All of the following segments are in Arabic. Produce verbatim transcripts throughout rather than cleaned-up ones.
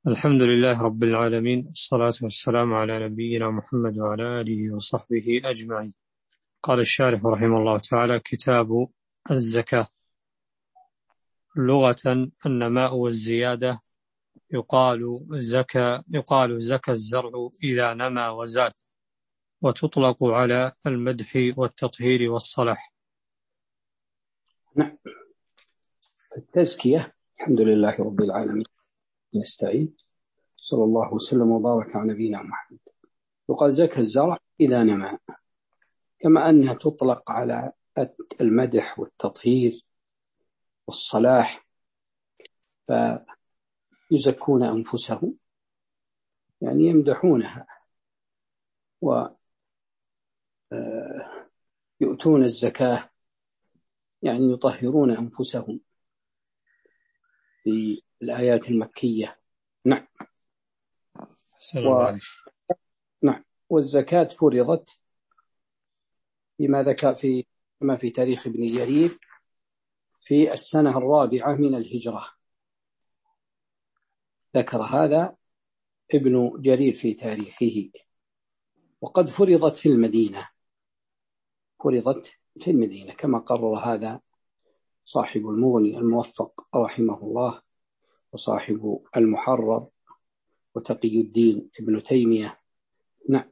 الحمد لله رب العالمين، الصلاة والسلام على نبينا محمد وعلى آله وصحبه أجمعين. قال الشارح رحمه الله تعالى: كتاب الزكاة. لغة النماء والزيادة. يقال زكى يقال زكى الزرع إذا نما وزاد، وتطلق على المدح والتطهير والصلاح. نعم. التزكية. الحمد لله رب العالمين، نستعين. صلى الله وسلم وبارك على نبينا محمد. يقال زكى الزرع إذا نما، كما أنها تطلق على المدح والتطهير والصلاح، فيزكون أنفسهم يعني يمدحونها ويؤتون الزكاة يعني يطهرون أنفسهم في الآيات المكية. نعم. و... نعم. والزكاة فرضت بما ذكر في كما في تاريخ ابن جرير في السنة الرابعة من الهجرة. ذكر هذا ابن جرير في تاريخه، وقد فرضت في المدينة فرضت في المدينة كما قرر هذا صاحب المغني الموفق رحمه الله، وصاحب المحرر، وتقي الدين ابن تيمية. نعم.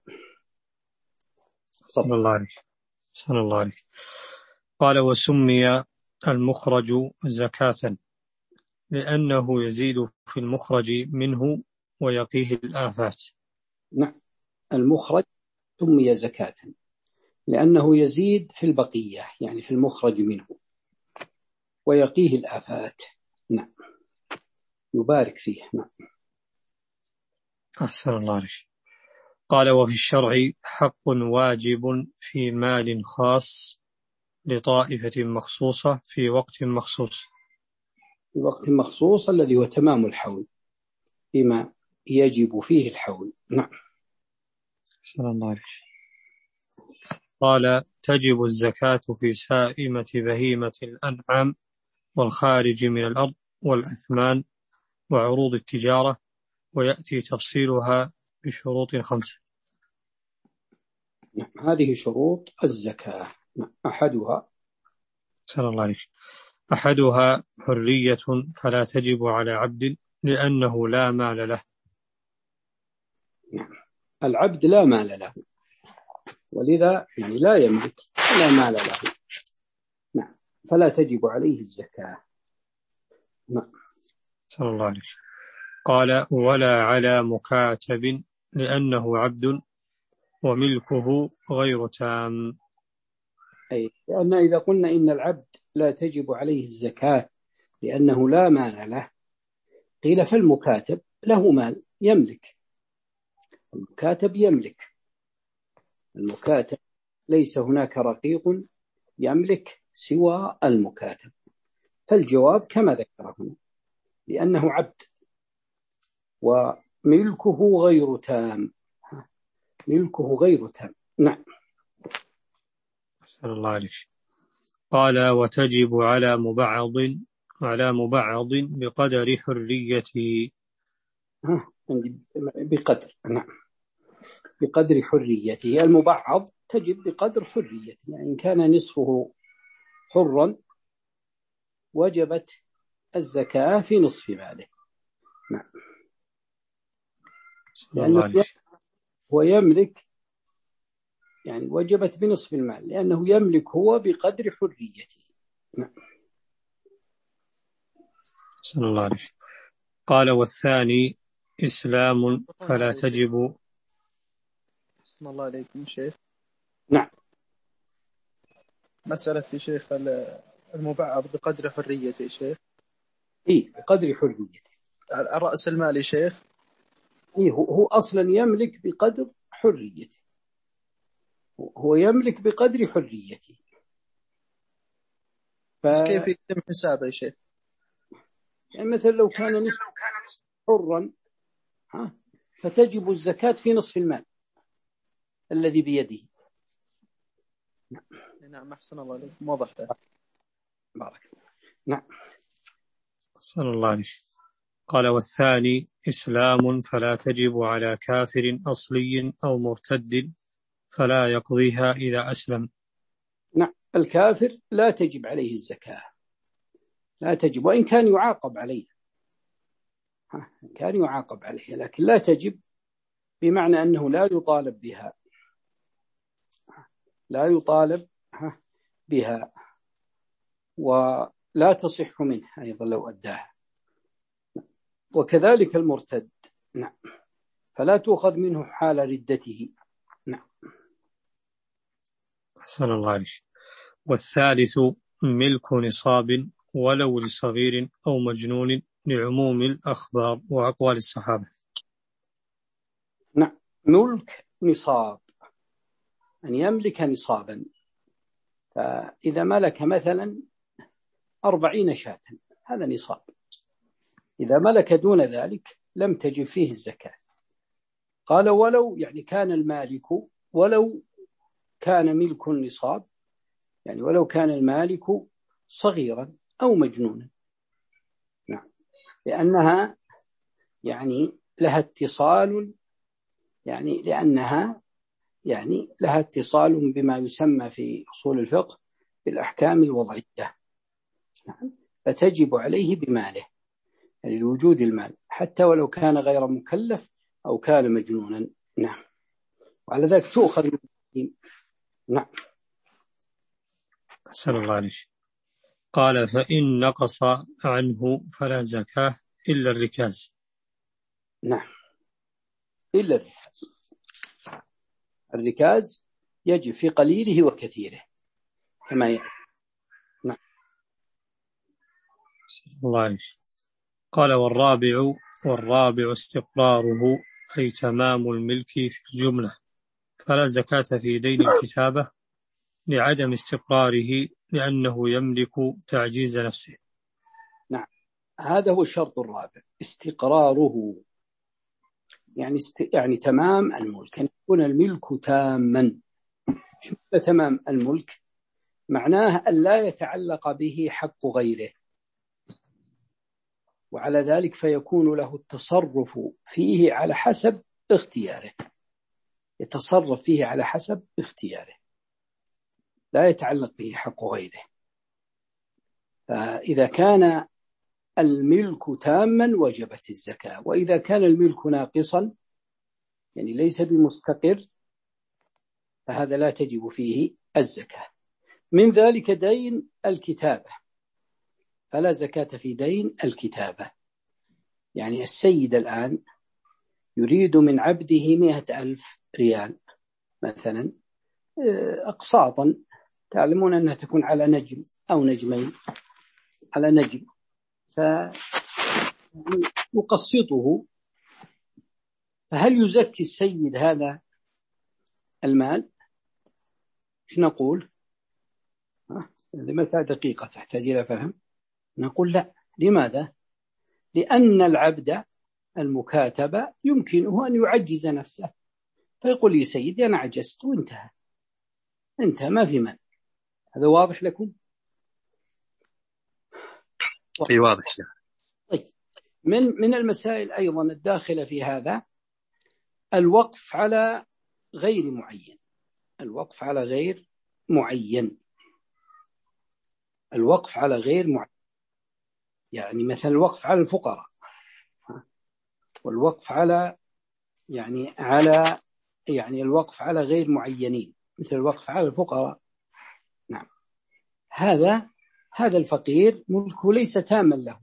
صلى الله عليه صلى الله عليه قال: وسمي المخرج زكاة لأنه يزيد في المخرج منه ويقيه الآفات. نعم. المخرج سمي زكاة لأنه يزيد في البقية، يعني في المخرج منه، ويقيه الآفات. نعم. يبارك فيه. نعم. أحسن الله عليك. قال: وفي الشرع حق واجب في مال خاص لطائفة مخصوصة في وقت مخصوص. في وقت مخصوص الذي هو تمام الحول، بما يجب فيه الحول. نعم. أحسن الله عليك. قال: تجب الزكاة في سائمة بهيمة الأنعام والخارج من الأرض والأثمان وعروض التجارة، ويأتي تفصيلها بشروط خمسة. نعم. هذه شروط الزكاة. نعم. أحدها أحسن الله عليك. أحدها حرية فلا تجب على عبد لأنه لا مال له. نعم. العبد لا مال له، ولذا يعني لا يملك ولا مال له. نعم. فلا تجب عليه الزكاة. نعم. صلى الله عليه وسلم. قال: ولا على مكاتب لأنه عبد وملكه غير تام. أي لأن إذا قلنا إن العبد لا تجب عليه الزكاة لأنه لا مال له، قيل فالمكاتب له مال يملك. المكاتب يملك. المكاتب ليس هناك رقيق يملك سوى المكاتب، فالجواب كما ذكر هنا، لأنه عبد وملكه غير تام. ملكه غير تام. نعم. صلى الله عليه وسلم. قال: وتجب على مبعض على مبعض بقدر حريته. بقدر. نعم. بقدر حريته. المبعض تجب بقدر حريته، يعني إن كان نصفه حرا وجبت الزكاة في نصف ماله. نعم. لأنه هو يملك، يعني وجبت بنصف المال لأنه يملك هو بقدر حريته. نعم. صلى الله عليه وسلم. قال: والثاني إسلام فلا تجب. بسم الله عليكم شيخ. نعم. مسألة شيخ المبعض بقدر حريته شيخ. إيه بقدر حريته. الرأس المالي شيخ. إيه هو أصلا يملك بقدر حريته. هو يملك بقدر حريته. ف... بس كيف يتم حسابه يا شيخ؟ يعني مثلا لو كان نصف حرا ها فتجب الزكاة في نصف المال الذي بيده. نعم. نعم. أحسن الله عليك. واضح. بارك الله. نعم. صلى الله عليه وسلم. قال والثاني إسلام فلا تجب على كافر أصلي أو مرتد فلا يقضيها إذا أسلم. نعم، الكافر لا تجب عليه الزكاة، لا تجب، وإن كان يعاقب عليه، كان يعاقب عليه، لكن لا تجب بمعنى أنه لا يطالب بها، لا يطالب بها، ولا تصح منه أيضا لو أداها. وكذلك المرتد، نعم، فلا تؤخذ منه حال ردته. نعم. أحسن الله عليك. والثالث ملك نصاب ولو لصغير أو مجنون لعموم الأخبار وأقوال الصحابة. نعم، ملك نصاب أن يملك نصابا، فإذا ملك مثلا أربعين شاة هذا نصاب، إذا ملك دون ذلك لم تجب فيه الزكاة. قال ولو، يعني كان المالك، ولو كان ملك النصاب، يعني ولو كان المالك صغيرا أو مجنونا. نعم، لأنها يعني لها اتصال، يعني لأنها يعني لها اتصال بما يسمى في أصول الفقه بالأحكام الوضعية. نعم، فتجب عليه بماله، يعني لوجود المال، حتى ولو كان غير مكلف أو كان مجنونا. نعم، وعلى ذلك تؤخذ من. نعم. أحسن الله عليك. قال فإن نقص عنه فلا زكاة إلا الركاز. نعم، إلا الركاز، الركاز يجب في قليله وكثيره كما يعني. نعم. الله عليك. قال والرابع والرابع استقراره أي تمام الملك في الجملة، فلا زكاة في دين الكتابة لعدم استقراره لأنه يملك تعجيز نفسه. نعم، هذا هو الشرط الرابع، استقراره، يعني است... يعني تمام الملك، أن يكون الملك تاما. شو تمام الملك؟ معناه أن لا يتعلق به حق غيره، وعلى ذلك فيكون له التصرف فيه على حسب اختياره، يتصرف فيه على حسب اختياره، لا يتعلق به حق غيره. فإذا كان الملك تاما وجبت الزكاة، وإذا كان الملك ناقصا يعني ليس بمستقر فهذا لا تجب فيه الزكاة. من ذلك دين الكتابة، فلا زكاة في دين الكتابة. يعني السيد الآن يريد من عبده مئة ألف ريال مثلا أقساطا، تعلمون أنها تكون على نجم أو نجمين، على نجم، فيقسطه. فهل يزكي السيد هذا المال؟ ايش نقول؟ هذه مسألة دقيقة تحتاج إلى فهم. نقول لا. لماذا؟ لأن العبد المكاتب يمكنه أن يعجز نفسه، فيقول لي سيدي أنا عجزت وانتهى، انتهى، ما في مال. هذا واضح لكم؟ في واضح. طيب، من من المسائل أيضا الداخلة في هذا الوقف على غير معين، الوقف على غير معين، الوقف على غير معين، يعني مثل الوقف على الفقراء، والوقف على يعني على يعني الوقف على غير معينين، مثل الوقف على الفقراء. نعم، هذا هذا الفقير ملكه ليس تاما له،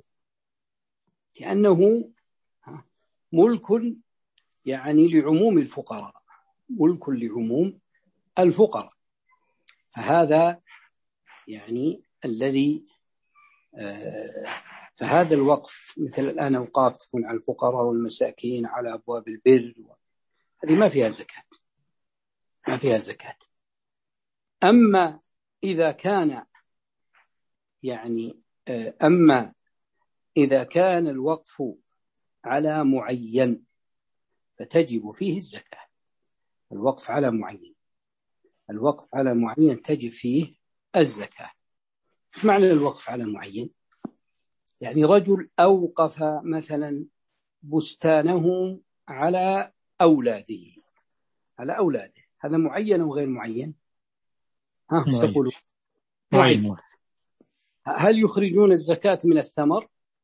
لأنه ملك يعني لعموم الفقراء، ملك لعموم الفقراء. فهذا يعني الذي آه فهذا الوقف مثل الآن أوقاف تكون على الفقراء والمساكين على أبواب البر، هذه ما فيها زكاة، ما فيها زكاة. أما إذا كان يعني آه أما إذا كان الوقف على معين فتجب فيه الزكاة. الوقف على معين، الوقف على معين تجب فيه الزكاة. ايش معنى الوقف على معين؟ يعني رجل أوقف مثلا بستانه على أولاده على أولاده هذا معين أو غير معين؟ ها ايش تقولون؟ معين. معين. هل يخرجون الزكاة من الثمر؟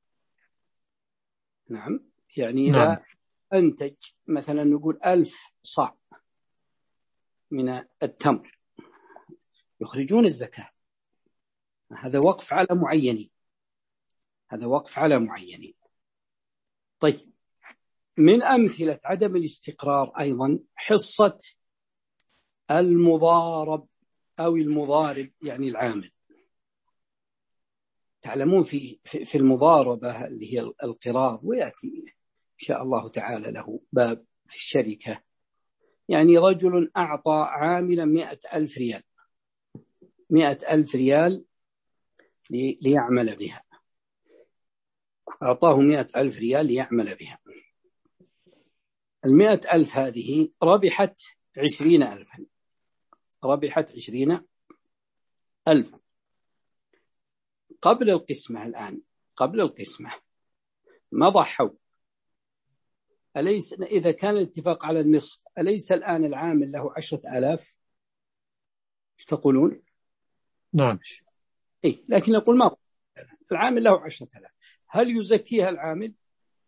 نعم. يعني إذا نعم. أنتج مثلا نقول ألف صاع من التمر يخرجون الزكاة. هذا وقف على معينين هذا وقف على معينين. طيب، من أمثلة عدم الاستقرار أيضا حصة المضارب أو المضارب، يعني العامل. تعلمون في في المضاربة اللي هي القراض، ويأتي إن شاء الله تعالى له باب في الشركة. يعني رجل أعطى عاملا مئة ألف ريال مئة ألف ريال ليعمل بها أعطاه مئة ألف ريال ليعمل بها. المئة ألف هذه ربحت عشرين ألفا ربحت عشرين ألفا قبل القسمة. الآن قبل القسمة مضى حول، أليس إذا كان الاتفاق على النصف أليس الآن العامل له عشرة آلاف؟ ايش تقولون؟ نعم. إيه، لكن نقول ما العامل له عشرة آلاف، هل يزكيها العامل؟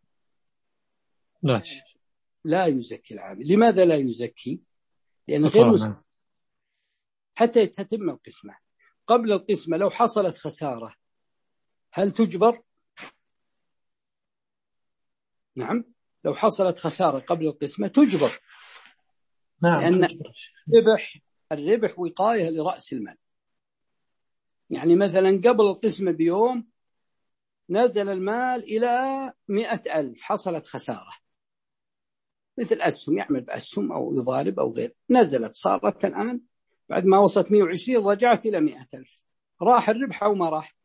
لا لا يزكي العامل. لماذا لا يزكي؟ لأن غير مسلم حتى تتم القسمة. قبل القسمة لو حصلت خسارة هل تجبر؟ نعم، لو حصلت خسارة قبل القسمة تجبر. نعم. لأن الربح الربح وقاية لرأس المال. يعني مثلا قبل القسمة بيوم نزل المال إلى مئة ألف، حصلت خسارة مثل أسهم، يعمل بأسهم أو يضارب أو غير، نزلت صارت الآن بعد ما وصلت مئة وعشرين رجعت إلى مئة ألف، راح الربح أو ما راح؟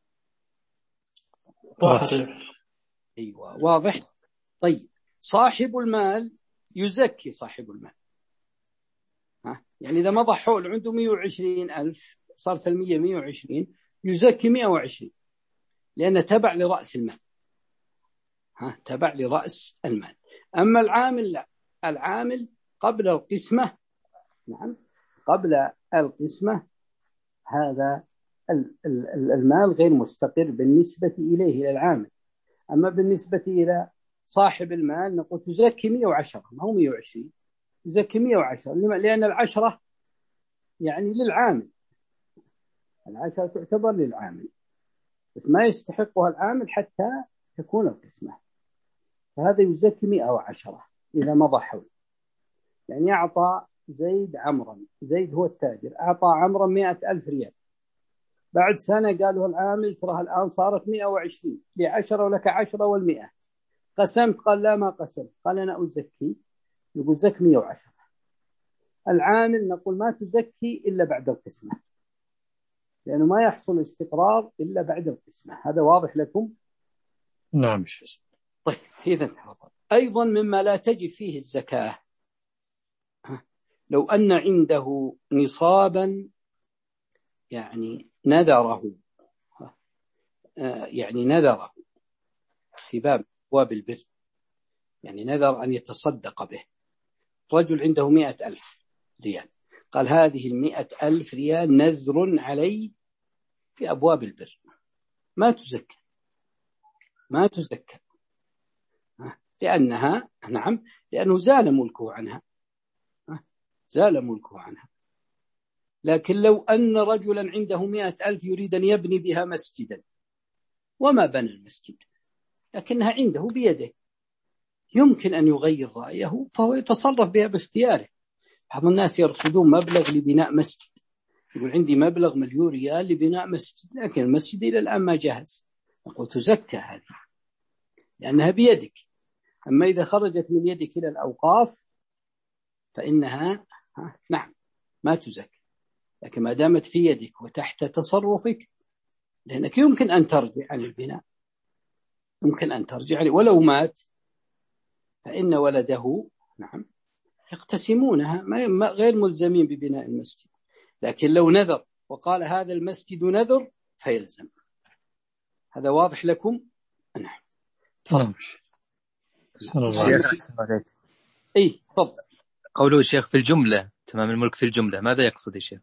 راح. أيوة، واضح. طيب، صاحب المال يزكي صاحب المال. ها؟ يعني إذا مضى حول عنده مئة وعشرين ألف صارت المية مئة وعشرين يزكي مئة وعشرين لأنه تبع لرأس المال. ها؟ تبع لرأس المال. أما العامل لا، العامل قبل القسمة، نعم قبل القسمة هذا المال غير مستقر بالنسبة إليه إلى العامل. أما بالنسبة إلى صاحب المال نقول تزكي مئة وعشرة، ما هو مئة وعشرين، تزكي مئة وعشرة لأن العشرة يعني للعامل، العشرة تعتبر للعامل بس ما يستحقها العامل حتى تكون القسمة، فهذا يزكي مئة وعشرة إذا مضى حول. يعني أعطى زيد عمرا، زيد هو التاجر، أعطى عمرا مئة ألف ريال، بعد سنة قالوا العامل ترى الآن صارت مئة وعشرين لعشرة ولك عشرة والمئة، قسمت؟ قال لا ما قسمت، قال أنا أزكي، يقول زك مئة وعشرة. العامل نقول ما تزكي إلا بعد القسمة لأنه ما يحصل استقرار إلا بعد القسمة. هذا واضح لكم؟ نعم. طيب، إذا تفضل. أيضا مما لا تجب فيه الزكاة لو أن عنده نصابا يعني نذره يعني نذره في باب أبواب البر، يعني نذر أن يتصدق به. رجل عنده مئة ألف ريال، قال هذه المئة ألف ريال نذر علي في أبواب البر، ما تزكى ما تزكى لأنها نعم لأنه زال ملكه عنها زال ملكه عنها. لكن لو أن رجلا عنده مئة ألف يريد أن يبني بها مسجدا وما بنى المسجد لكنها عنده بيده، يمكن أن يغير رأيه فهو يتصرف بها باختياره. بعض الناس يرصدون مبلغ لبناء مسجد، يقول عندي مبلغ مليون ريال لبناء مسجد لكن المسجد إلى الآن ما جهز، نقول تزكى هذه لأنها بيدك. أما إذا خرجت من يدك إلى الأوقاف فإنها نعم ما تزكى، لكن ما دامت في يدك وتحت تصرفك لأنك يمكن أن ترجع عن البناء، يمكن أن ترجع عليه. ولو مات فإن ولده نعم يقتسمونها، ما غير ملزمين ببناء المسجد. لكن لو نذر وقال هذا المسجد نذر فيلزم. هذا واضح لكم؟ نعم. تفضل. الشيخ اي تفضل. قوله الشيخ في الجملة تمام الملك في الجملة، ماذا يقصد الشيخ؟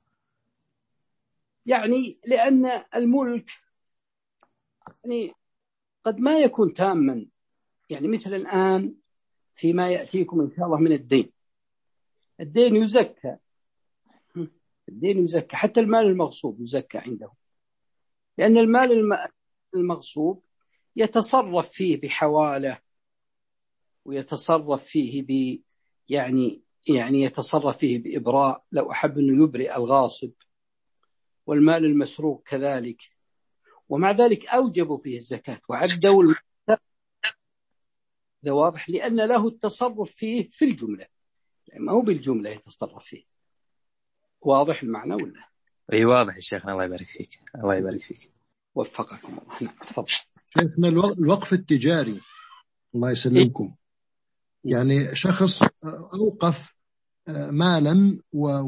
يعني لأن الملك يعني قد ما يكون تاما، يعني مثل الآن فيما يأتيكم إن شاء الله من الدين، الدين يزكى، الدين يزكى، حتى المال المغصوب يزكى عنده، لأن المال المغصوب يتصرف فيه بحواله، ويتصرف فيه ب يعني يعني يتصرف فيه بإبراء لو أحب أنه يبرئ الغاصب، والمال المسروق كذلك، ومع ذلك أوجبوا فيه الزكاة وعدوا المال. ده واضح، لأن له التصرف فيه في الجملة، يعني ما هو بالجملة يتصرف فيه. واضح المعنى ولا؟ أي واضح يا شيخنا، الله يبارك فيك، الله يبارك فيك، وفقكم الله. نعم تفضل. شيخنا الوقف التجاري الله يسلمكم، يعني شخص أوقف مالا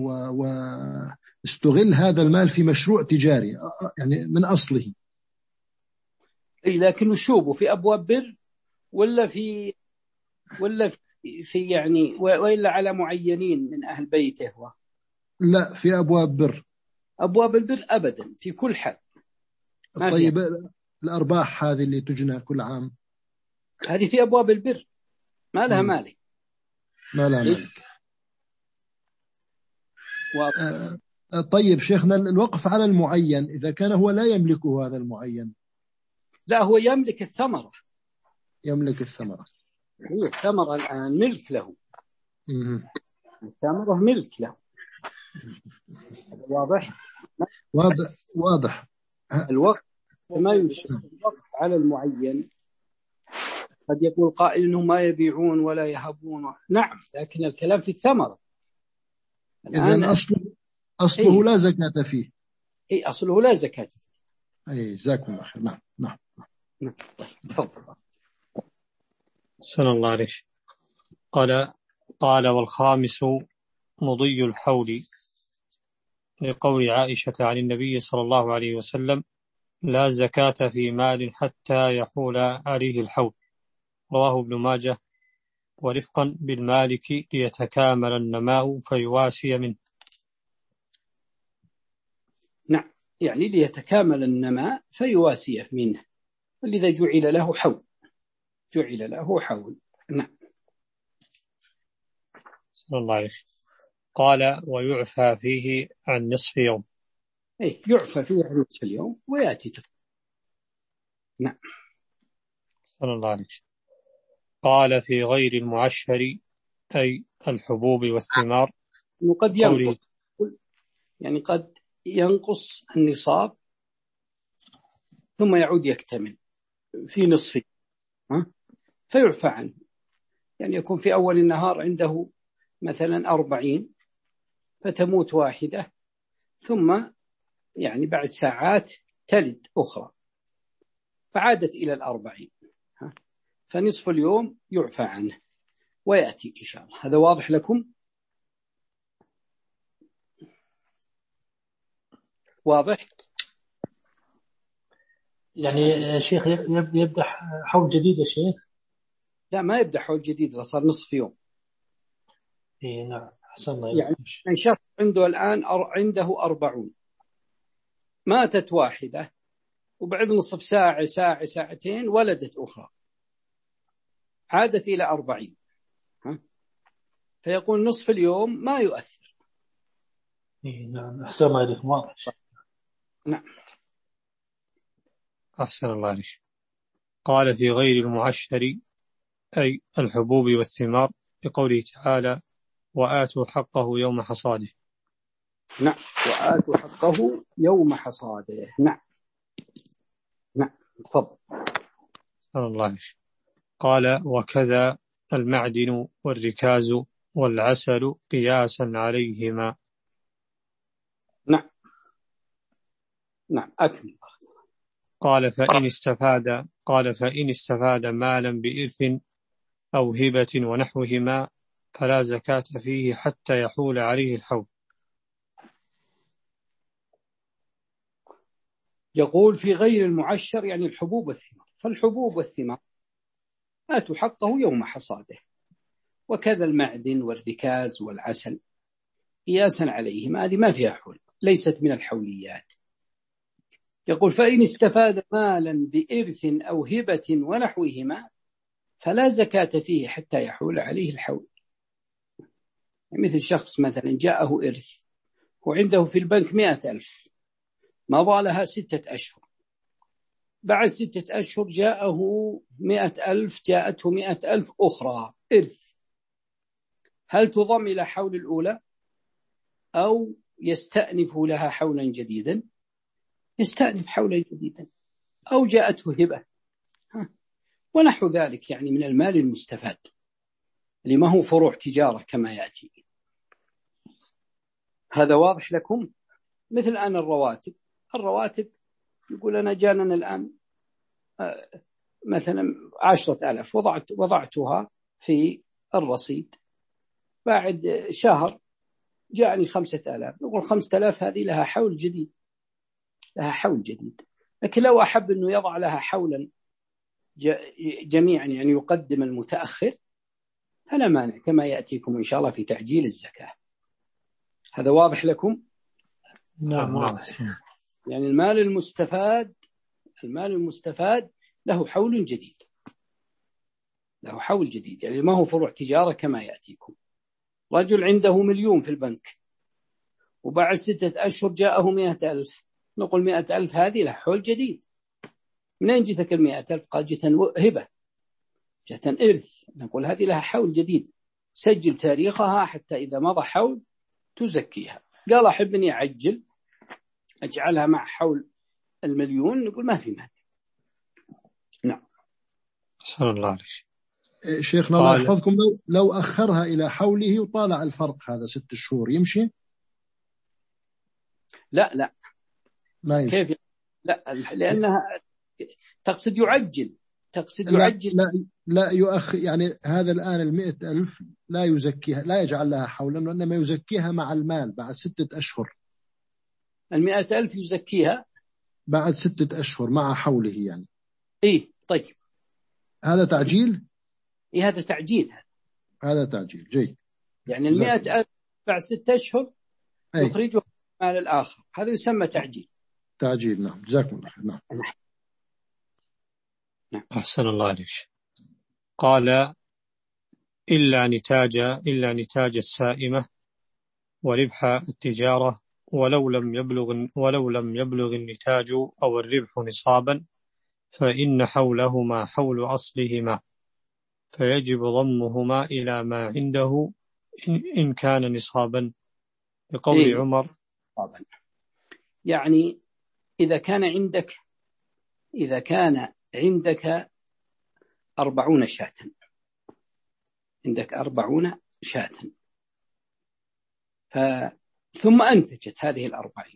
واستغل هذا المال في مشروع تجاري يعني من أصله. إيه، لكن شوبه في أبواب بر ولا في ولا في, في يعني وإلا على معينين من أهل بيته هو؟ لا، في أبواب بر. أبواب البر أبدا في كل حال. طيب الأرباح هذه اللي تجنى كل عام هذه في أبواب البر ما لها مالك، ما لها مالك. آه طيب شيخنا الوقف على المعين إذا كان هو لا يملكه هذا المعين؟ لا، هو يملك الثمرة، يملك الثمرة. هي الثمرة الآن ملك له. مم. الثمرة ملك له. واضح؟ واضح واضح. الوقف ما يشبه الوقف على المعين. قد يقول قائل إنهم ما يبيعون ولا يهبون، نعم، لكن الكلام في الثمرة. إذن أصله أصله أي. لا زكاة فيه. أي أصله لا زكاة فيه. أي جزاكم الله خير. نعم نعم نعم. طيب تفضل. صلى الله عليه. قال قال والخامس مضي الحول، لقول عائشة عن النبي صلى الله عليه وسلم لا زكاة في مال حتى يحول عليه الحول، رواه ابن ماجه، ورفقا بالمالك ليتكامل النماء فيواسي منه. نعم، يعني ليتكامل النماء فيواسي منه، ولذا جعل له حول، جعل له حول. نعم. صلى الله عليه. قال ويعفى فيه عن نصف يوم. أي يعفى فيه عن نصف اليوم ويأتي تفضل. نعم. صلى الله عليه. قال في غير المعشر أي الحبوب والثمار، قد ينقص، يعني قد ينقص النصاب ثم يعود يكتمل في نصفه، فيعفى عنه، يعني يكون في أول النهار عنده مثلا أربعين فتموت واحدة، ثم يعني بعد ساعات تلد أخرى فعادت إلى الأربعين، فنصف اليوم يعفى عنه ويأتي إن شاء الله. هذا واضح لكم؟ واضح؟ يعني شيخ يبدأ حول جديد يا شيخ؟ لا، ما يبدأ حول جديد، لا صار نصف يوم. إيه نعم، أحسن الله. يعني شخص عنده الآن عنده أربعون، ماتت واحدة وبعد نصف ساعة ساعة ساعتين ولدت أخرى عادت إلى أربعين، ها؟ فيقول نصف اليوم ما يؤثر. إيه نعم، أحسن الله عليكم، واضح. نعم. أحسن الله عليك. قال في غير المعشر أي الحبوب والثمار، لقوله تعالى وآتوا حقه يوم حصاده. نعم، وآتوا حقه يوم حصاده. نعم نعم تفضل. صلى الله عليه. قال وكذا المعدن والركاز والعسل قياسا عليهما. نعم نعم أكمل. قال فإن استفاد قال فإن استفاد مالا بإرث أو هبة ونحوهما فلا زكاة فيه حتى يحول عليه الحول. يقول في غير المعشر يعني الحبوب والثمار، فالحبوب والثمار آتوا حقه يوم حصاده، وكذا المعدن والركاز والعسل قياسا عليهم، هذه ما فيها حول، ليست من الحوليات. يقول فإن استفاد مالا بإرث أو هبة ونحوهما فلا زكاة فيه حتى يحول عليه الحول. مثل شخص مثلا جاءه إرث وعنده في البنك مئة ألف، مضى لها ستة أشهر، بعد ستة أشهر جاءه مئة ألف، جاءته مئة ألف أخرى إرث، هل تضم إلى حول الأولى أو يستأنف لها حولا جديدا؟ يستأنف حولا جديدا. أو جاءته هبة ونحو ذلك، يعني من المال المستفاد اللي ما هو فروع تجارة كما يأتي. هذا واضح لكم؟ مثل الآن الرواتب، الرواتب يقول أنا جاننا الآن مثلا عشرة ألاف، وضعت وضعتها في الرصيد، بعد شهر جاءني خمسة آلاف، نقول خمسة آلاف هذه لها حول جديد، لها حول جديد. لكن لو أحب أنه يضع لها حولا جميعا، يعني يقدم المتأخر، فلا مانع كما يأتيكم إن شاء الله في تعجيل الزكاة. هذا واضح لكم؟ نعم واضح. يعني المال المستفاد، المال المستفاد له حول جديد، له حول جديد، يعني ما هو فروع تجارة كما يأتيكم. رجل عنده مليون في البنك وبعد ستة أشهر جاءه مئة ألف، نقول مئة ألف هذه له حول جديد. منين جتك المئة ألف؟ قال جتن هبة، جتن إرث، نقول هذه لها حول جديد، سجل تاريخها حتى إذا مضى حول تزكيها. قال أحب أني أعجل أجعلها مع حول المليون، نقول ما في مانع. نعم. صلى الله عليه وسلم. شيخنا الله يحفظكم، لو, لو أخرها إلى حوله وطالع الفرق هذا ست شهور يمشي؟ لا لا ما يمشي. كيف؟ لا، لأنها تقصد يعجل، تقصد لا يعجل. لا, لا يؤخر، يعني هذا الآن المئة ألف لا يزكيها، لا يجعل لها حولا، وإنما يزكيها مع المال بعد ستة أشهر. المئة ألف يزكيها بعد ستة أشهر مع حوله يعني. إيه طيب، هذا تعجيل؟ إيه هذا تعجيل. هذا تعجيل جيد. يعني المئة ألف بعد ستة أشهر أي. يخرجه مال الآخر، هذا يسمى تعجيل. تعجيل نعم. جزاكم الله خير. نعم. نعم. أحسن الله عليك. قال إلا نتاج إلا نتاج السائمة وربح التجارة، ولو لم يبلغ ولو لم يبلغ النتاج أو الربح نصابا فإن حولهما حول أصلهما، فيجب ضمهما إلى ما عنده إن كان نصابا، بقول إيه؟ عمر طبعا. يعني إذا كان عندك إذا كان عندك أربعون شاة، عندك أربعون شاة ف... ثم أنتجت هذه الأربعين،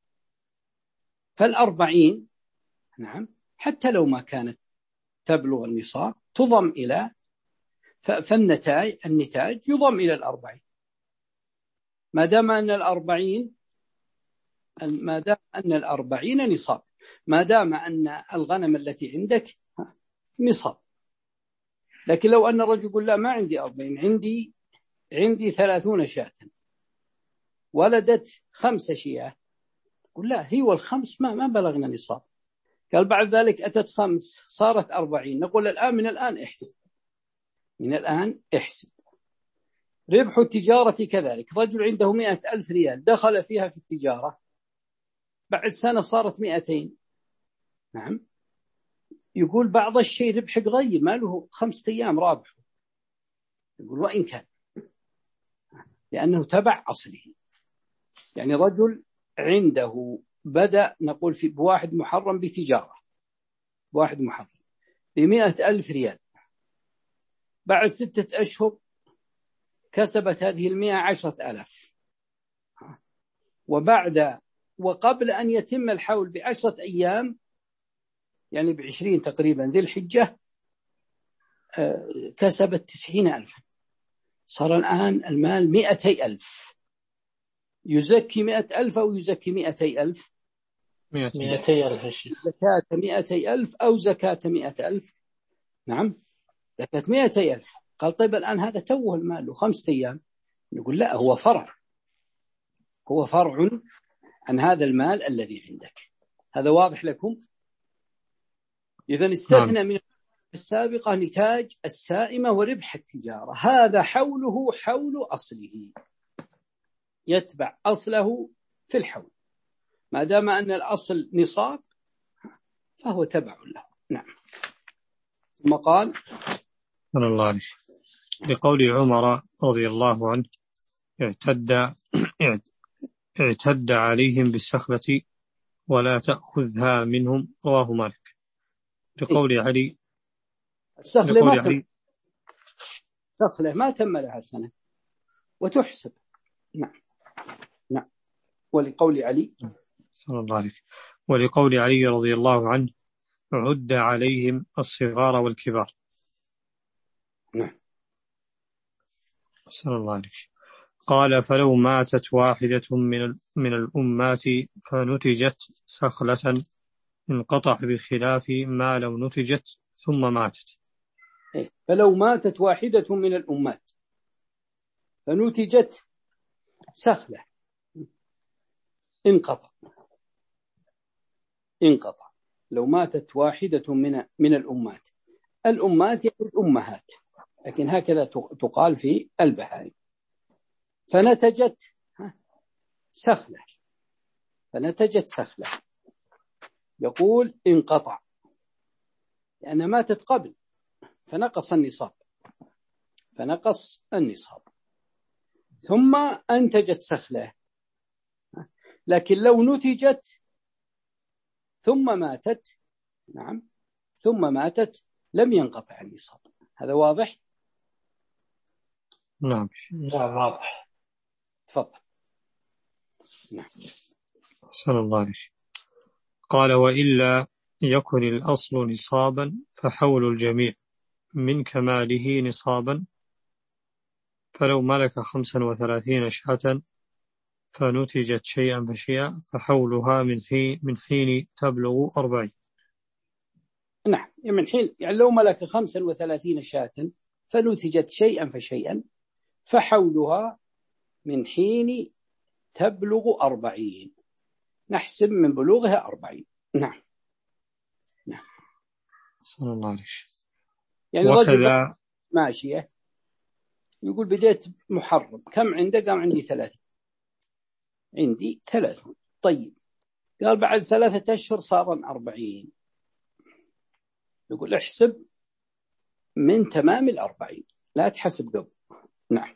فالأربعين نعم حتى لو ما كانت تبلغ النصاب تضم إلى ف... فالنتاج النتاج يضم إلى الأربعين، ما دام أن الأربعين ما دام أن الأربعين نصاب، ما دام أن الغنم التي عندك نصاب. لكن لو أن الرجل يقول لا ما عندي أربعين، عندي عندي ثلاثون شاة ولدت خمسة شياه، قل لا هي والخمس ما ما بلغنا نصاب. قال بعد ذلك أتت خمس صارت أربعين، نقول الآن من الآن احسب، من الآن احسب. ربح التجارة كذلك، رجل عنده مئة ألف ريال دخل فيها في التجارة، بعد سنة صارت مئتين، نعم يقول بعض الشيء ربح قريب ما له خمسة أيام رابح، يقول وإن كان، لأنه تبع أصله. يعني رجل عنده بدأ نقول في بواحد محرم بتجارة، بواحد محرم بمئة ألف ريال، بعد ستة أشهر كسبت هذه المئة عشرة ألاف، وبعد وقبل أن يتم الحول بعشرة أيام يعني بعشرين تقريبا ذي الحجة كسبت تسعين ألفا، صار الآن المال مئتي ألف. يزكي مئة ألف أو يزكي مئتي ألف؟ مئتي ألف يا شيخ. زكاة مئتي ألف أو زكاة مئة ألف. نعم زكاة مئتي ألف. قال طيب الآن هذا توه المال وخمسة أيام. نقول لا، هو فرع، هو فرع عن هذا المال الذي عندك. هذا واضح لكم؟ إذن استثنى من السابقة نتاج السائمة وربح التجارة، هذا حوله حول أصله، يتبع أصله في الحول، ما دام أن الأصل نصاب فهو تبع له. نعم. ثم قال صلى الله عليه لقول عمر رضي الله عنه اعتد اعتد عليهم بالسخلة ولا تأخذها منهم، رواه مالك. لقول علي السخلة ما تم سخلة ما تم لها سنة وتحسب. نعم نعم. ولقول علي صلى الله عليه ولقول علي رضي الله عنه عد عليهم الصغار والكبار. نعم. صلى الله عليه قال فلو ماتت واحدة من من الأمات فنتجت سخلة انقطع بخلاف ما لو نتجت ثم ماتت. فلو ماتت واحدة من الأمات فنتجت سخلة انقطع انقطع لو ماتت واحدة من من الأمات. الأمات يعني الأمهات، لكن هكذا تقال في البهائم. فنتجت سخلة فنتجت سخلة يقول انقطع لأنها ماتت قبل فنقص النصاب فنقص النصاب ثم أنتجت سخلة. لكن لو نتجت ثم ماتت، نعم ثم ماتت لم ينقطع النصاب. هذا واضح؟ نعم نعم واضح. تفضل. نعم. صلى الله عليه قال وإلا يكن الأصل نصابا فحول الجميع من كماله نصابا، فلو ملك خمسا وثلاثين شاة فنتجت شيئا فشيئا فحولها من حين, من حين تبلغ أربعين. نعم من حين، يعني لو ملك خمسا وثلاثين شاة فنتجت شيئا فشيئا فحولها من حين تبلغ أربعين، نحسب من بلوغها أربعين. نعم نعم. صلى الله عليه يعني وكذا رجل ماشية يقول بديت محرم، كم عندك؟ قام عندي ثلاثة، عندي ثلاثون. طيب قال بعد ثلاثة أشهر صار أربعين، يقول احسب من تمام الأربعين لا تحسب قبل. نعم.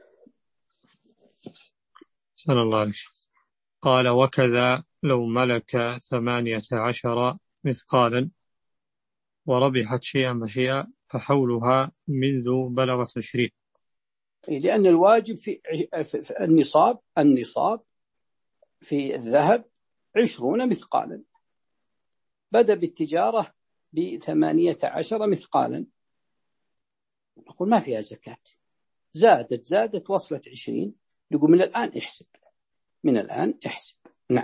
صلى الله عليه قال وكذا لو ملك ثمانية عشر مثقالا وربحت شيئا فشيئا فحولها منذ بلغت عشرين. لأن الواجب في النصاب النصاب في الذهب عشرون مثقالا، بدأ بالتجارة بثمانية عشر مثقالا، نقول ما فيها زكاة، زادت زادت وصلت عشرين، نقول من الآن احسب من الآن احسب. نعم.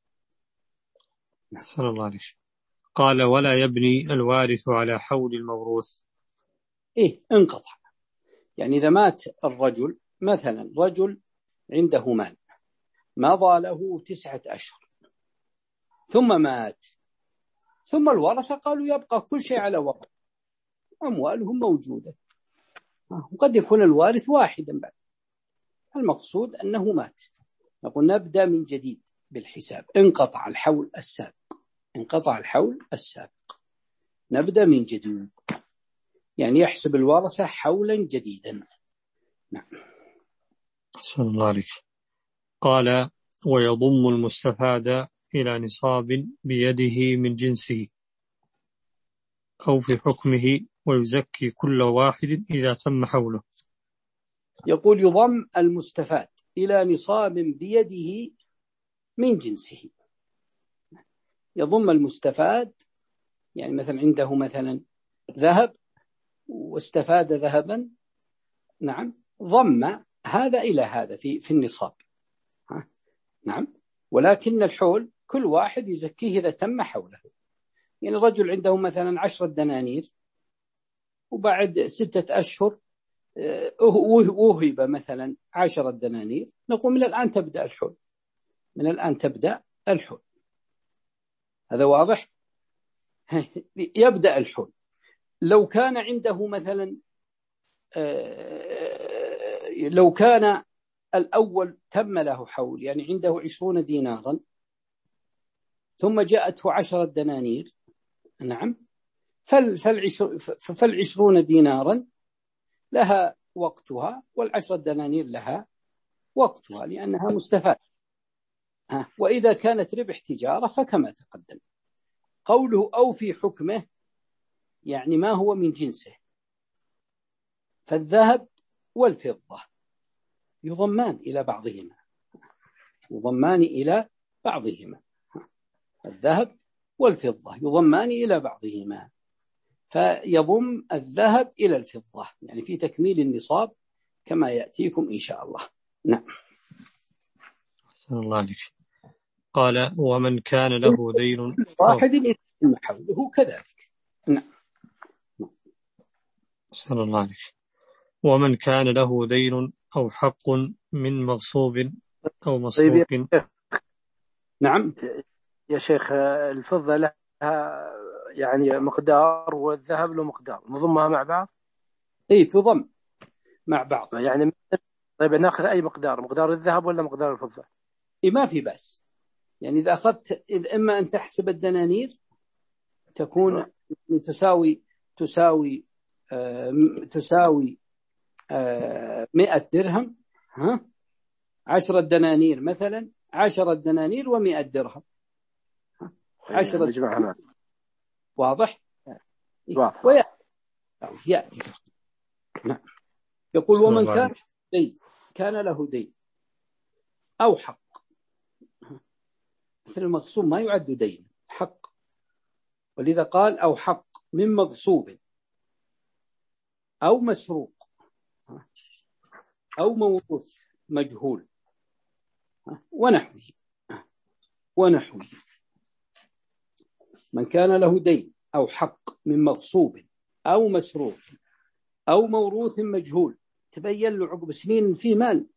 صلى الله عليه قال ولا يبني الوارث على حول الموروث. إيه انقطع. يعني إذا مات الرجل مثلا، رجل عنده مال مضى له تسعة أشهر ثم مات، ثم الورثة قالوا يبقى كل شيء على وضع، أموالهم موجودة، وقد يكون الوارث واحدا بعد، المقصود أنه مات، نقول نبدأ من جديد بالحساب. انقطع الحول السابق انقطع الحول السابق نبدأ من جديد، يعني يحسب الورثة حولا جديدا. نعم. صلى الله عليه قال ويضم المستفاد إلى نصاب بيده من جنسه أو في حكمه ويزكي كل واحد إذا تم حوله. يقول يضم المستفاد إلى نصاب بيده من جنسه، يضم المستفاد، يعني مثلا عنده مثلا ذهب واستفاد ذهبا، نعم ضم هذا إلى هذا في في النصاب. ها؟ نعم. ولكن الحول كل واحد يزكيه إذا تم حوله. يعني الرجل عنده مثلا عشرة دنانير وبعد ستة أشهر وهب مثلا عشرة دنانير، نقول من الآن تبدأ الحول، من الآن تبدأ الحول. هذا واضح؟ يبدأ الحول. لو كان عنده مثلا لو كان الأول تم له حول، يعني عنده عشرون دينارا ثم جاءته عشرة دنانير، نعم، فالعشرون دينارا لها وقتها والعشرة دنانير لها وقتها لأنها مستفادة. وإذا كانت ربح تجارة فكما تقدم. قوله أو في حكمه يعني ما هو من جنسه، فالذهب والفضة يضمان إلى بعضهما، يضمان إلى بعضهما الذهب والفضة يضمان إلى بعضهما، فيضم الذهب إلى الفضة يعني في تكميل النصاب كما يأتيكم إن شاء الله. نعم. أحسن الله عليك. قال ومن كان له دين واحد يتم حوله كذلك. نعم. أحسن الله عليك. ومن كان له دين أو حق من مغصوب أو مسروق. نعم يا شيخ، الفضة لها يعني مقدار والذهب له مقدار، نضمها مع بعض؟ اي تضم مع بعض يعني. طيب ناخذ أي مقدار، مقدار الذهب ولا مقدار الفضة؟ إيه ما في بس، يعني إذا أخذت إما أن تحسب الدنانير تكون تساوي تساوي آه تساوي آه مئة درهم، ها عشرة دنانير مثلا، عشرة دنانير ومئة درهم، عشرة نجمعها. واضح؟ واضح. ويأتي نعم. يقول ومن كان دين كان له دين أو حق، مثل المغصوب ما يعد دين، حق، ولذا قال أو حق من مغصوب أو مسروق أو موروث مجهول ونحوه ونحوه. من كان له دين أو حق من مغصوب أو مسروق أو موروث مجهول، تبين له عقب سنين في مال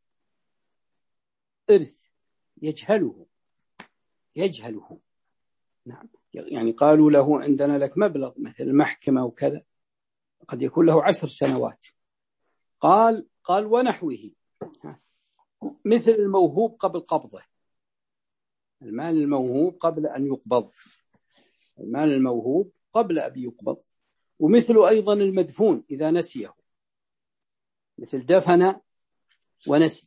إرث يجهله يجهله نعم. يعني قالوا له عندنا لك مبلغ مثل المحكمة وكذا، قد يكون له عشر سنوات. قال قال ونحوه، مثل الموهوب قبل قبضه، المال الموهوب قبل أن يقبض، المال الموهوب قبل أن يقبض. ومثل أيضا المدفون إذا نسيه، مثل دفن ونسي،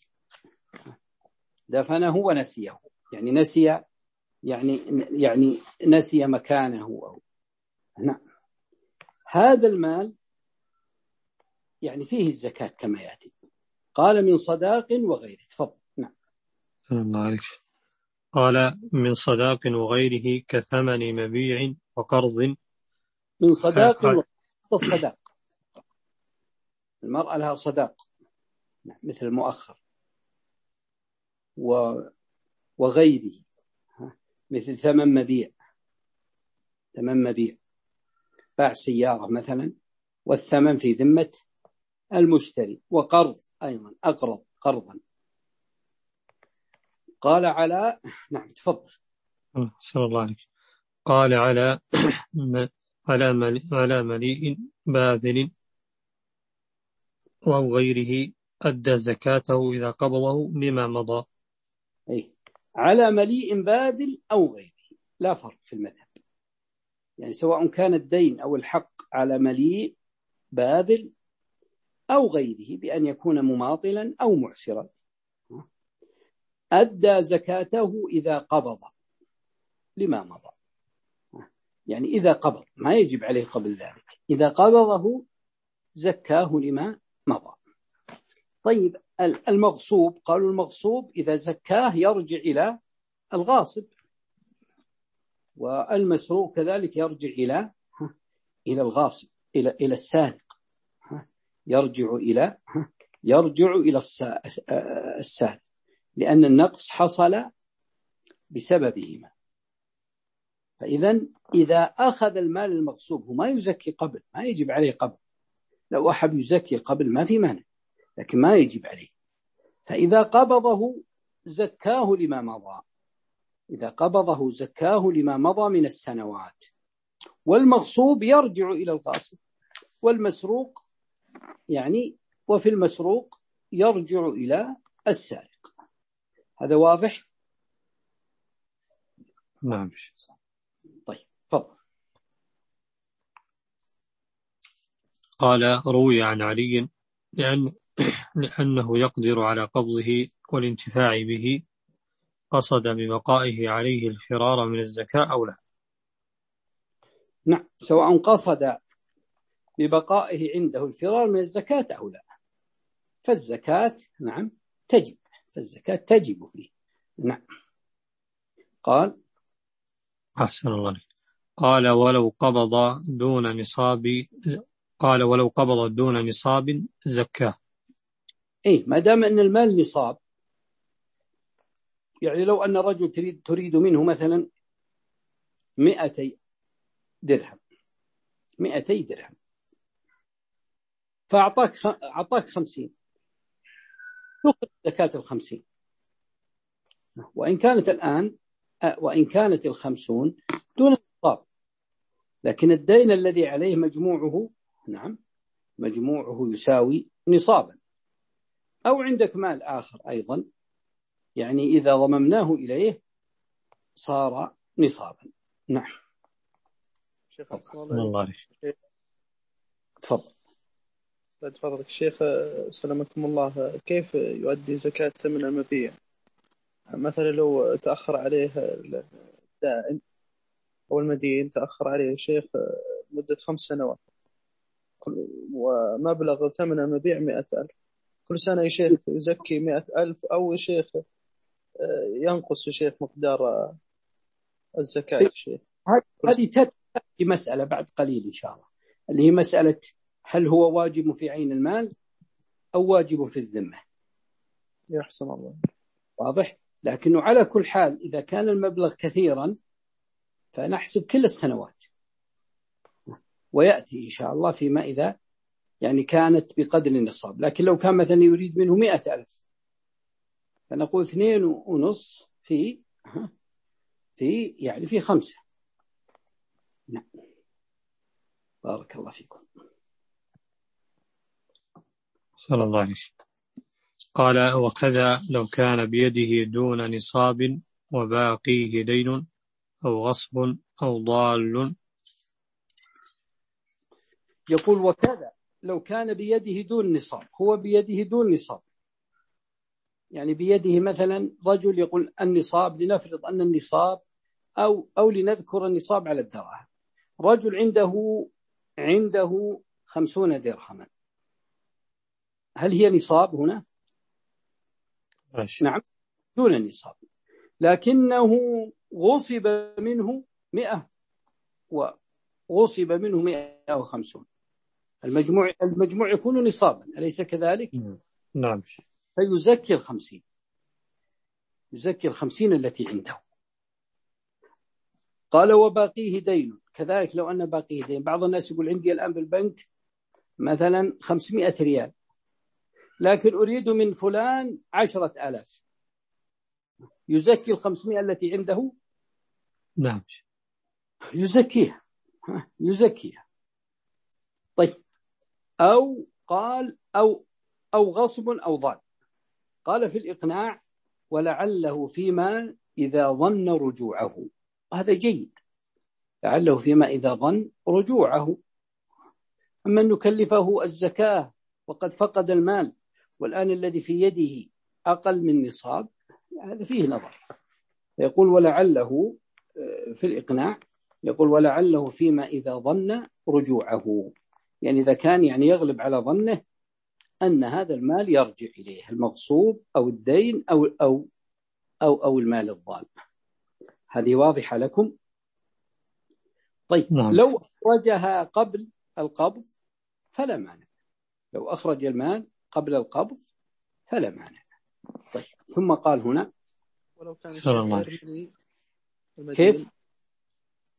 دفنه ونسيه يعني نسي يعني يعني نسي مكانه أو نعم. هذا المال يعني فيه الزكاة كما يأتي. قال من صداق وغيره. تفضل. نعم. الله عليك. قال من صداق وغيره كثمن مبيع وقرض. من صداق و... الصداق المرأة لها صداق مثل المؤخر و... وغيره مثل ثمن مبيع، ثمن مبيع باع سيارة مثلا والثمن في ذمة المشتري. وقرض أيضا أقرض قرضا. قال على نعم تفضل. صلى الله عليه. قال على على مليء على مليء باذل أو غيره أدى زكاته إذا قبضه لما مضى. أي على مليء باذل أو غيره لا فرق في المذهب، يعني سواء كان الدين أو الحق على مليء باذل أو غيره بأن يكون مماطلا أو معسرا، أدى زكاته إذا قبض لما مضى. يعني إذا قبض ما يجب عليه قبل ذلك، إذا قبضه زكاه لما مضى. طيب المغصوب، قالوا المغصوب إذا زكاه يرجع إلى الغاصب، والمسروق كذلك يرجع إلى إلى الغاصب إلى إلى السارق، يرجع إلى يرجع إلى السارق، لأن النقص حصل بسببهما. فإذا إذا أخذ المال المغصوب هو ما يزكي قبل، ما يجب عليه قبل. لو أحب يزكي قبل ما في مانع، لكن ما يجب عليه. فإذا قبضه زكاه لما مضى، إذا قبضه زكاه لما مضى من السنوات. والمغصوب يرجع إلى الغاصب، والمسروق يعني وفي المسروق يرجع إلى السارق. هذا واضح؟ نعم. طيب تفضل. قال روي عن علي لأن لأنه يقدر على قبضه والانتفاع به، قصد ببقائه عليه الفرار من الزكاة أو لا. نعم، سواء قصد ببقائه عنده الفرار من الزكاة أو لا، فالزكاة نعم تجب، فالزكاة تجب فيه. نعم. قال أحسن الله لك. قال ولو قبض دون نصاب قال ولو قبض دون نصاب زكاه. إيه، ما دام أن المال نصاب، يعني لو أن رجل تريد تريد منه مثلا مئتي درهم مئتي درهم فأعطاك خ... أعطاك خمسين، تخرج زكاة الخمسين، وإن كانت الآن وإن كانت الخمسون دون نصاب، لكن الدين الذي عليه مجموعه نعم مجموعه يساوي نصابا. أو عندك مال آخر أيضا، يعني إذا ضممناه إليه صار نصابا. نعم. شيخ الله عليك. تفضل. بعد فضلك شيخ سلمكم الله، كيف يؤدي زكاة ثمن المبيع؟ مثلا لو تأخر عليه الدائن أو المدين، تأخر عليه شيخ مدة خمس سنوات ومبلغ ثمن المبيع مئة ألف، كل سنة يا شيخ يزكي مئة ألف أو شيخ ينقص شيخ مقدار الزكاة شيخ؟ هذه تأتي مسألة بعد قليل إن شاء الله، اللي هي مسألة هل هو واجب في عين المال أو واجب في الذمة. يحسن الله. واضح. لكنه على كل حال إذا كان المبلغ كثيرا فنحسب كل السنوات، ويأتي إن شاء الله فيما إذا يعني كانت بقدر النصاب. لكن لو كان مثلا يريد منه مئة ألف فنقول اثنين ونص في في يعني في خمسة. نعم. بارك الله فيكم. صلى الله عليه وسلم. قال وكذا لو كان بيده دون نصاب وباقيه دين أو غصب أو ضال. يقول وكذا لو كان بيده دون نصاب، هو بيده دون نصاب، يعني بيده مثلا رجل يقول النصاب، لنفرض أن النصاب أو أو لنذكر النصاب على الدراهم، رجل عنده عنده خمسون درهما، هل هي نصاب هنا؟ ماشي. نعم دون النصاب، لكنه غصب منه مئة وغصب منه مئة وخمسون، المجموع المجموع يكون نصابا، أليس كذلك؟ نعم. فيزكي الخمسين، يزكي الخمسين التي عنده. قال وباقيه دين، كذلك لو أن باقيه دين، بعض الناس يقول عندي الآن بالبنك مثلا خمسمائة ريال، لكن أريد من فلان عشرة آلاف، يزكي الخمسمائة التي عنده؟ نعم يزكيها، يزكيها. طيب. أو قال أو أو غصب أو ضال، قال في الإقناع ولعله فيما إذا ظن رجوعه، هذا جيد، لعله فيما إذا ظن رجوعه. أما أن نكلفه الزكاة وقد فقد المال والآن الذي في يده أقل من نصاب، هذا فيه نظر. يقول ولعله في الإقناع، يقول ولعله فيما إذا ظن رجوعه، يعني إذا كان يعني يغلب على ظنه أن هذا المال يرجع إليه، المغصوب أو الدين أو أو أو أو المال الضال. هذه واضحة لكم؟ طيب. نعم. لو أخرجها قبل القبض فلا مانع، لو أخرج المال قبل القبض فلا مانع. طيب. ثم قال هنا ولو كان سلام الله. المدين كيف؟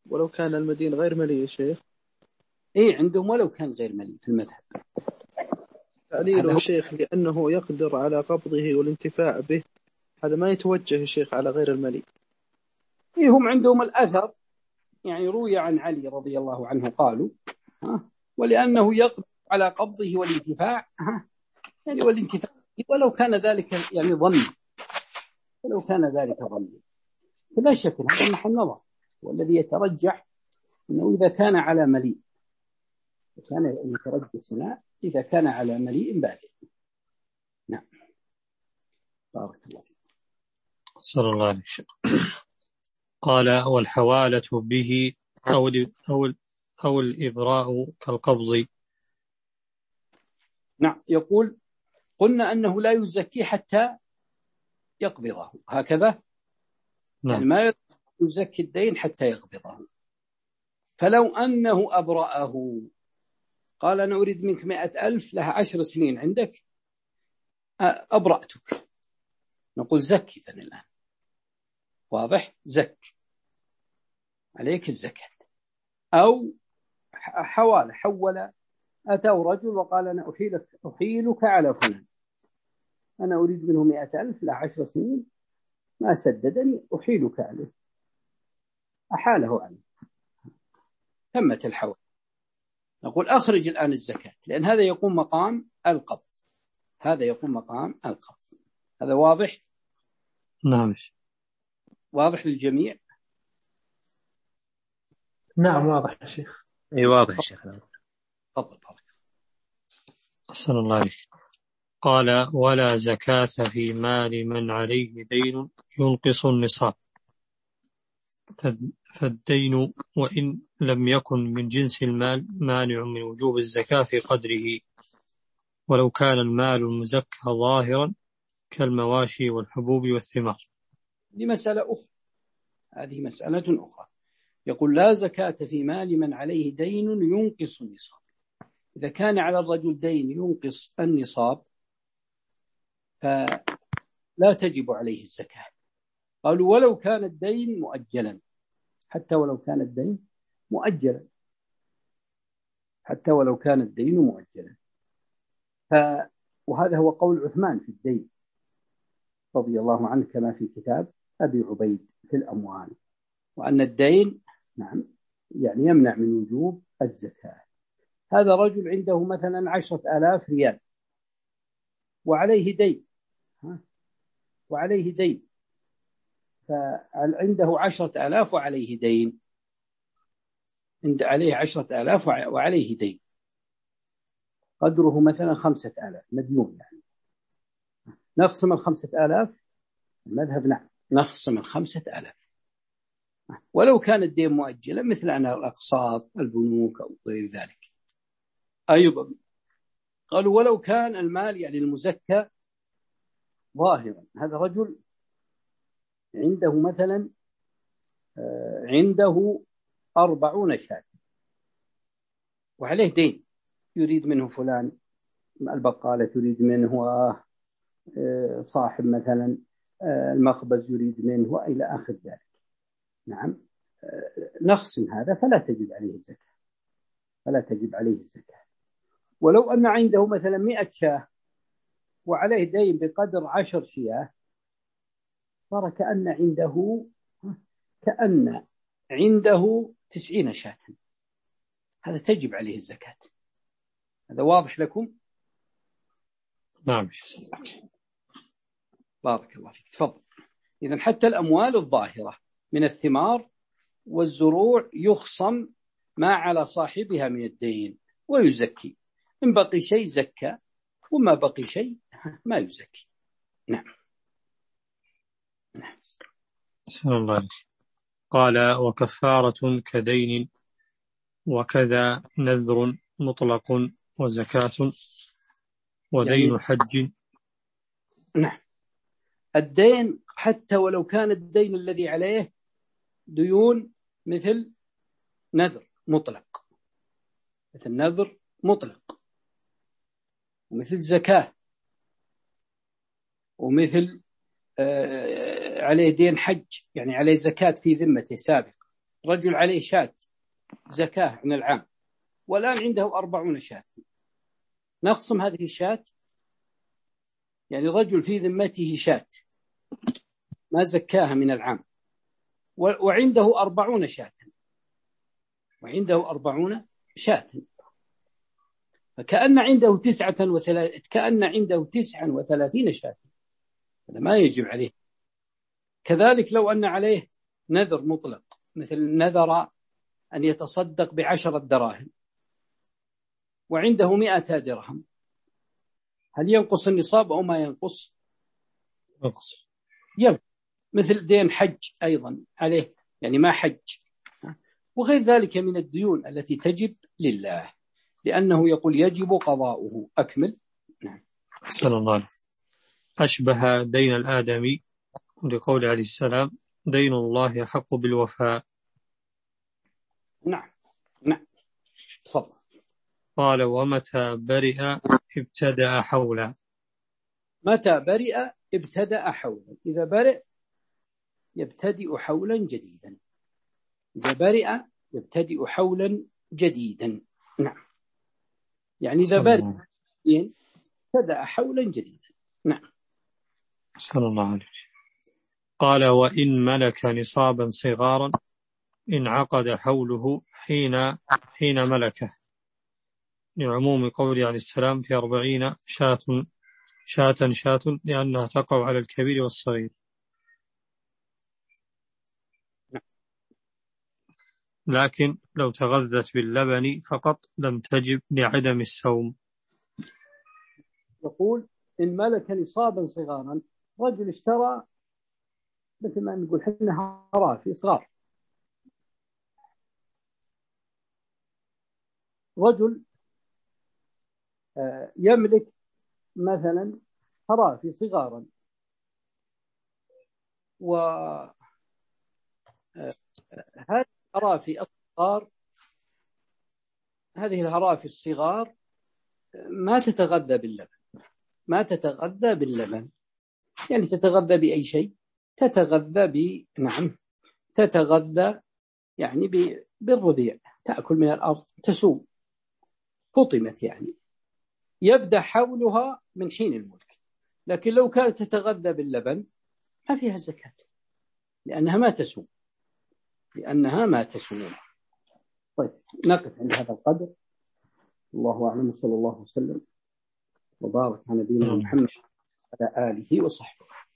ولو كان المدين غير مليء يا شيخ؟ إيه عندهم ولو كان غير مليء في المذهب. تعليله الشيخ لأنه يقدر على قبضه والانتفاع به، هذا ما يتوجه يا شيخ على غير المليء. إيه هم عندهم الأثر، يعني روي عن علي رضي الله عنه قالوا ها ولأنه يقدر على قبضه والانتفاع ها يعني والانتفاع ولو كان ذلك يعني ظني، ولو كان ذلك ظني فلا شك هذا محل نظر، والذي يترجح أنه إذا كان على مليء، كان يترجح الصناع إذا كان على مليء بادئ. نعم بارك الله فيك. صلى الله عليه وسلم. قال والحوالة به أو أو أو الإبراء كالقبض. نعم يقول قلنا أنه لا يزكي حتى يقبضه هكذا. نعم. يعني ما يزكي الدين حتى يقبضه. فلو أنه أبرأه قال أنا أريد منك مئة ألف لها عشر سنين عندك أبرأتك، نقول زك إذن الآن، واضح؟ زك عليك الزكاة. أو حوال حول أتاه رجل وقال أنا أحيلك أحيلك على فلان، أنا أريد منه مئة ألف لها عشر سنين ما سددني أحيلك عليه، أحاله عنه، تمت الحول. نقول أخرج الآن الزكاة، لأن هذا يقوم مقام القبض، هذا يقوم مقام القبض. هذا واضح؟ نعم. واضح للجميع؟ نعم واضح يا شيخ. اي واضح يا شيخ. تفضل بارك. أحسن الله عليك. قال ولا زكاة في مال من عليه دين ينقص النصاب، فالدين وإن لم يكن من جنس المال مانع من وجوب الزكاة في قدره، ولو كان المال المزكى ظاهرا كالمواشي والحبوب والثمار. دي مسألة أخرى، هذه مسألة أخرى. يقول لا زكاة في مال من عليه دين ينقص النصاب. إذا كان على الرجل دين ينقص النصاب فلا تجب عليه الزكاة. قالوا ولو كان الدين مؤجلا، حتى ولو كان الدين مؤجلا، حتى ولو كان الدين مؤجلا. ف... وهذا هو قول عثمان في الدين رضي الله عنه كما في كتاب أبي عبيد في الأموال، وأن الدين نعم يعني يمنع من وجوب الزكاة. هذا رجل عنده مثلا عشرة آلاف ريال وعليه دين، وعليه دين، فعنده عشرة آلاف وعليه دين، عند عليه عشرة آلاف وعليه دين قدره مثلا خمسة آلاف مديون، يعني نقسم الخمسة آلاف. المذهب نعم نقسم الخمسة آلاف ولو كان الدين مؤجلا مثل أن الأقساط البنوك أو غير ذلك. أيضا قالوا ولو كان المال يعني المزكى ظاهرا، هذا رجل عنده مثلا عنده أربعون شاة وعليه دين، يريد منه فلان، البقالة تريد منه، صاحب مثلا المخبز يريد منه وإلى آخر ذلك. نعم نقسم هذا فلا تجب عليه الزكاة، فلا تجب عليه الزكاة. ولو أن عنده مثلا مئة شاة وعليه دين بقدر عشر شياه صار كأن عنده كأن عنده تسعين شاة، هذا تجب عليه الزكاة. هذا واضح لكم؟ نعم بارك الله فيك. تفضل. إذن حتى الأموال الظاهرة من الثمار والزروع يخصم ما على صاحبها من الدين ويزكي، إن بقي شيء زكى وما بقي شيء ما يزكي. نعم نعم. بسم الله. قال وكفارة كدين وكذا نذر مطلق وزكاة ودين يعني حج. نعم الدين حتى ولو كان الدين الذي عليه ديون مثل نذر مطلق، مثل نذر مطلق، ومثل زكاة، ومثل آه عليه دين حج يعني عليه زكاة في ذمته سابقة، رجل عليه شاة زكاة من العام والآن عنده أربعون شاة، نقسم هذه الشاة، يعني رجل في ذمته شاة ما زكاها من العام وعنده أربعون شاة وعنده أربعون شاة فكأن عنده تسعة وثلاثين كأن عنده تسعة وثلاثين شاة، هذا ما يجب عليه. كذلك لو أن عليه نذر مطلق، مثل نذر أن يتصدق بعشرة دراهم وعنده مئة درهم، هل ينقص النصاب أو ما ينقص؟ ينقص. ينقص. مثل دين حج أيضا عليه، يعني ما حج، وغير ذلك من الديون التي تجب لله، لأنه يقول يجب قضاؤه. أكمل. نعم. صلى الله عليه وسلم. أشبه دين الآدمي لقول عليه السلام دين الله يحق بالوفاء. نعم نعم تفضل. قال ومتى برئ ابتدأ حولا. متى برئ ابتدأ حولا، إذا برئ يبتدئ حولا جديدا، إذا برئ يبتدئ حولا جديدا. نعم، يعني إذا برئ ابتدأ حولا جديدا. نعم. صلى الله عليه وسلم. قال وإن ملك نصابا صغارا انعقد حوله حين حين ملكه، لعموم قوله عليه السلام في أربعين شاة شاة شاة لأنها تقع على الكبير والصغير. لكن لو تغذت باللبن فقط لم تجب لعدم السوم. يقول إن ملك نصابا صغارا، رجل اشترى مثل ما نقول حنا هرافي صغار، رجل يملك مثلا هرافي صغارا، وهذه الهرافي الصغار هذه الهرافي الصغار ما تتغذى باللبن، ما تتغذى باللبن، يعني تتغذى بأي شيء، تتغذى ب نعم تتغذى يعني بالربيع، تأكل من الأرض، تسوم، فطمت، يعني يبدأ حولها من حين الملك. لكن لو كانت تتغذى باللبن ما فيها زكاة، لأنها ما تسوم، لأنها ما تسوم. طيب نقف عند هذا القدر، الله أعلم، صلى الله وسلم وبارك على نبينا محمد وعلى آله وصحبه.